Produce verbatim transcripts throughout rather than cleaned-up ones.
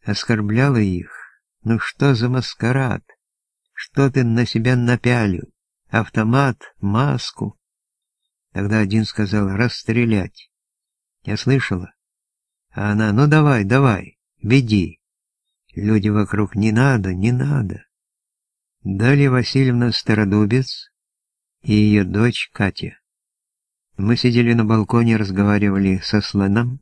оскорбляла их. Ну что за маскарад? Что ты на себя напялил? Автомат, маску? Тогда один сказал: расстрелять. Я слышала. А она: ну давай, давай, веди. Люди вокруг: не надо, не надо. Далее Васильевна Стародубец и ее дочь Катя. Мы сидели на балконе, разговаривали со Слоном,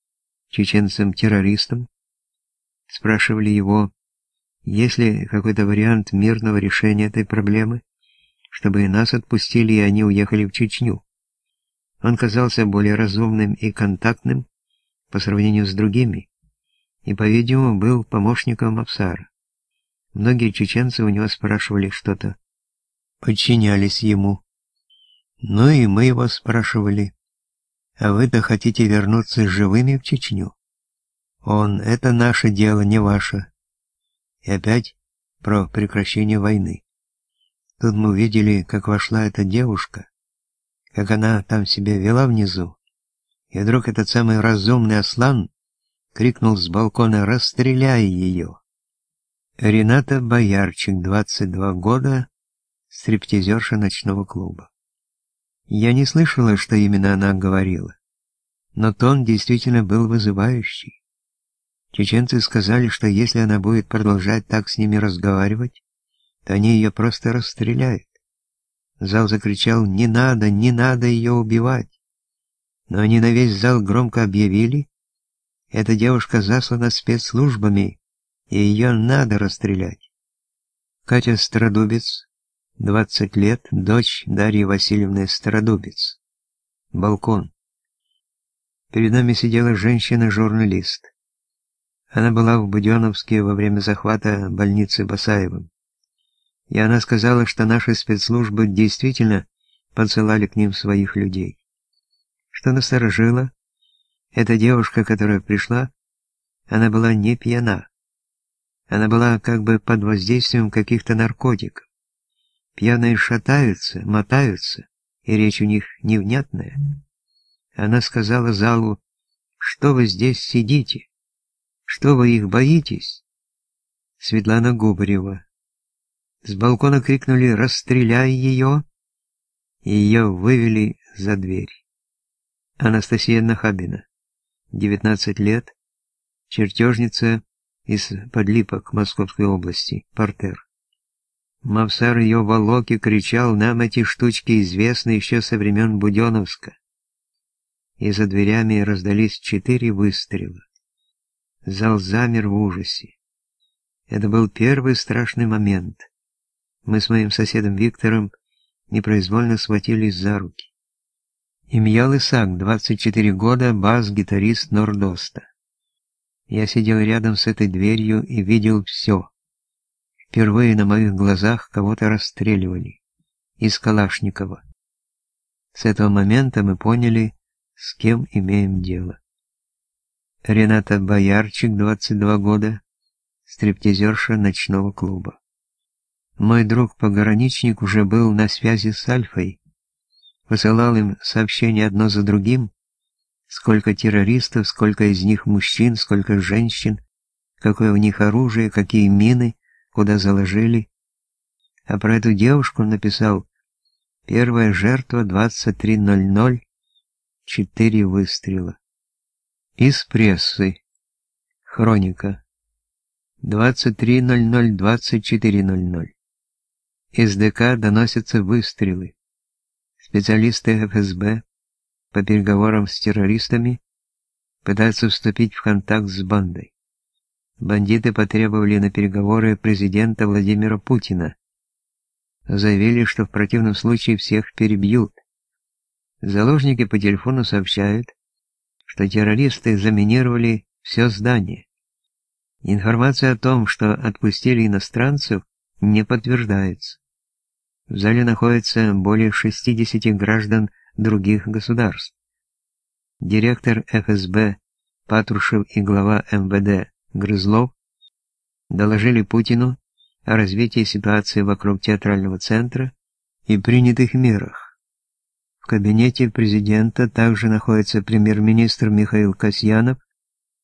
чеченцем-террористом, спрашивали его, есть ли какой-то вариант мирного решения этой проблемы, чтобы и нас отпустили, и они уехали в Чечню. Он казался более разумным и контактным по сравнению с другими, и, по-видимому, был помощником Мавсара. Многие чеченцы у него спрашивали что-то, подчинялись ему. Ну и мы его спрашивали: а вы-то хотите вернуться живыми в Чечню? Он: это наше дело, не ваше. И опять про прекращение войны. Тут мы увидели, как вошла эта девушка, как она там себя вела внизу, и вдруг этот самый разумный Аслан крикнул с балкона: расстреляй ее. Рената Боярчик, двадцать два года, стриптизерша ночного клуба. Я не слышала, что именно она говорила, но тон действительно был вызывающий. Чеченцы сказали, что если она будет продолжать так с ними разговаривать, то они ее просто расстреляют. Зал закричал: не надо, не надо ее убивать. Но они на весь зал громко объявили: эта девушка заслана спецслужбами, и ее надо расстрелять. Катя Стародубец, двадцать лет, дочь Дарьи Васильевны Стародубец. Балкон. Перед нами сидела женщина-журналист. Она была в Буденновске во время захвата больницы Басаевым. И она сказала, что наши спецслужбы действительно подсылали к ним своих людей. Что насторожило, эта девушка, которая пришла, она была не пьяна. Она была как бы под воздействием каких-то наркотиков. Пьяные шатаются, мотаются, и речь у них невнятная. Она сказала залу: что вы здесь сидите? Что вы их боитесь? Светлана Губарева. С балкона крикнули: расстреляй ее, и ее вывели за дверь. Анастасия Нахабина, девятнадцать лет, чертежница из Подлипок Московской области, партер. Мавсар ее волок и кричал: нам эти штучки известны еще со времен Буденновска. И за дверями раздались четыре выстрела. Зал замер в ужасе. Это был первый страшный момент. Мы с моим соседом Виктором непроизвольно схватились за руки. Имьял Исаак, двадцать четыре года, бас-гитарист Нордоста. Я сидел рядом с этой дверью и видел все. Впервые на моих глазах кого-то расстреливали. Из Калашникова. С этого момента мы поняли, с кем имеем дело. Рената Боярчик, двадцать два года, стриптизерша ночного клуба. Мой друг-пограничник уже был на связи с Альфой, высылал им сообщения одно за другим, сколько террористов, сколько из них мужчин, сколько женщин, какое у них оружие, какие мины, куда заложили. А про эту девушку он написал: первая жертва двадцать три ноль ноль, четыре выстрела. Из прессы. Хроника. двадцать три ноль ноль, двадцать четыре ноль ноль. Из ДК доносятся выстрелы. Специалисты эф эс бэ по переговорам с террористами пытаются вступить в контакт с бандой. Бандиты потребовали на переговоры президента Владимира Путина. Заявили, что в противном случае всех перебьют. Заложники по телефону сообщают, что террористы заминировали все здание. Информация о том, что отпустили иностранцев, не подтверждается. В зале находится более шестидесяти граждан других государств. Директор эф эс бэ Патрушев и глава эм вэ дэ Грызлов доложили Путину о развитии ситуации вокруг театрального центра и принятых мерах. В кабинете президента также находится премьер-министр Михаил Касьянов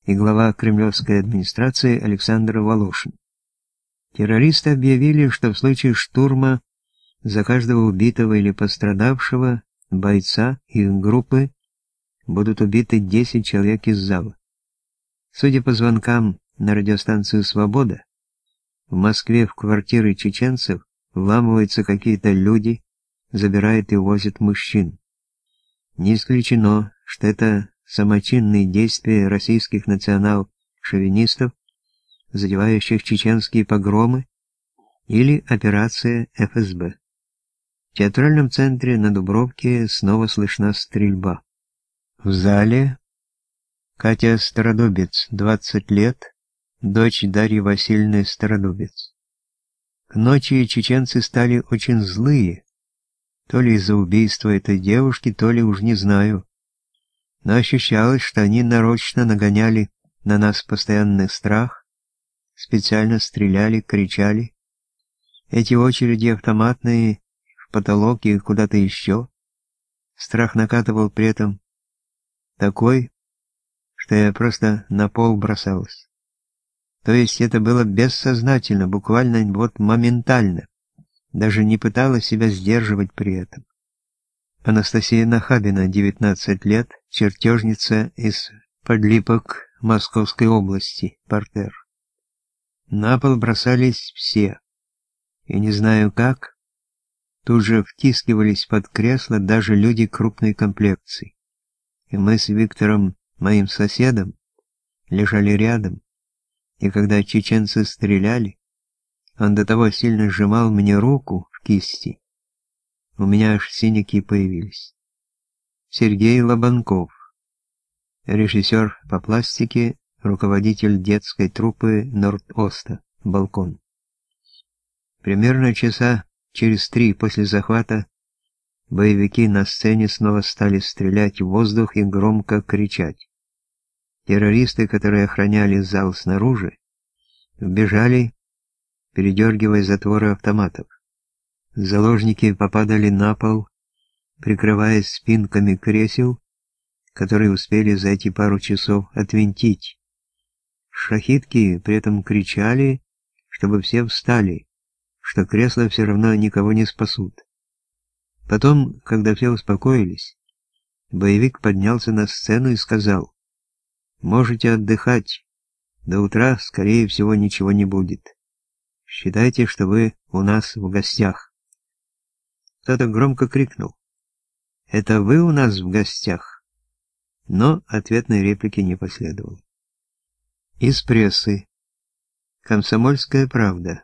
и глава кремлевской администрации Александр Волошин. Террористы объявили, что в случае штурма за каждого убитого или пострадавшего бойца их группы будут убиты десять человек из зала. Судя по звонкам на радиостанцию «Свобода», в Москве в квартиры чеченцев вламываются какие-то люди, забирают и увозят мужчин. Не исключено, что это самочинные действия российских национал-шовинистов, задевающих чеченские погромы, или операция эф эс бэ. В театральном центре на Дубровке снова слышна стрельба. В зале Катя Стародубец, двадцать лет, дочь Дарьи Васильевны Стародубец. К ночи чеченцы стали очень злые, то ли из-за убийства этой девушки, то ли уж не знаю. Но ощущалось, что они нарочно нагоняли на нас постоянный страх, специально стреляли, кричали. Эти очереди автоматные в потолок и куда-то еще. Страх накатывал при этом такой, что я просто на пол бросалась. То есть это было бессознательно, буквально вот моментально. Даже не пыталась себя сдерживать при этом. Анастасия Нахабина, девятнадцать лет, чертежница из Подлипок Московской области, партер. На пол бросались все. И не знаю как, тут же втискивались под кресло даже люди крупной комплекции. И мы с Виктором, моим соседом, лежали рядом, и когда чеченцы стреляли, он до того сильно сжимал мне руку в кисти, у меня аж синяки появились. Сергей Лобанков, режиссер по пластике, руководитель детской труппы Норд-Оста, балкон. Примерно часа через три после захвата боевики на сцене снова стали стрелять в воздух и громко кричать. Террористы, которые охраняли зал снаружи, вбежали, передергивая затворы автоматов. Заложники попадали на пол, прикрываясь спинками кресел, которые успели за эти пару часов отвинтить. Шахидки при этом кричали, чтобы все встали, что кресла все равно никого не спасут. Потом, когда все успокоились, боевик поднялся на сцену и сказал: «Можете отдыхать, до утра, скорее всего, ничего не будет. Считайте, что вы у нас в гостях». Кто-то громко крикнул: «Это вы у нас в гостях?» Но ответной реплики не последовало. Из прессы. «Комсомольская правда».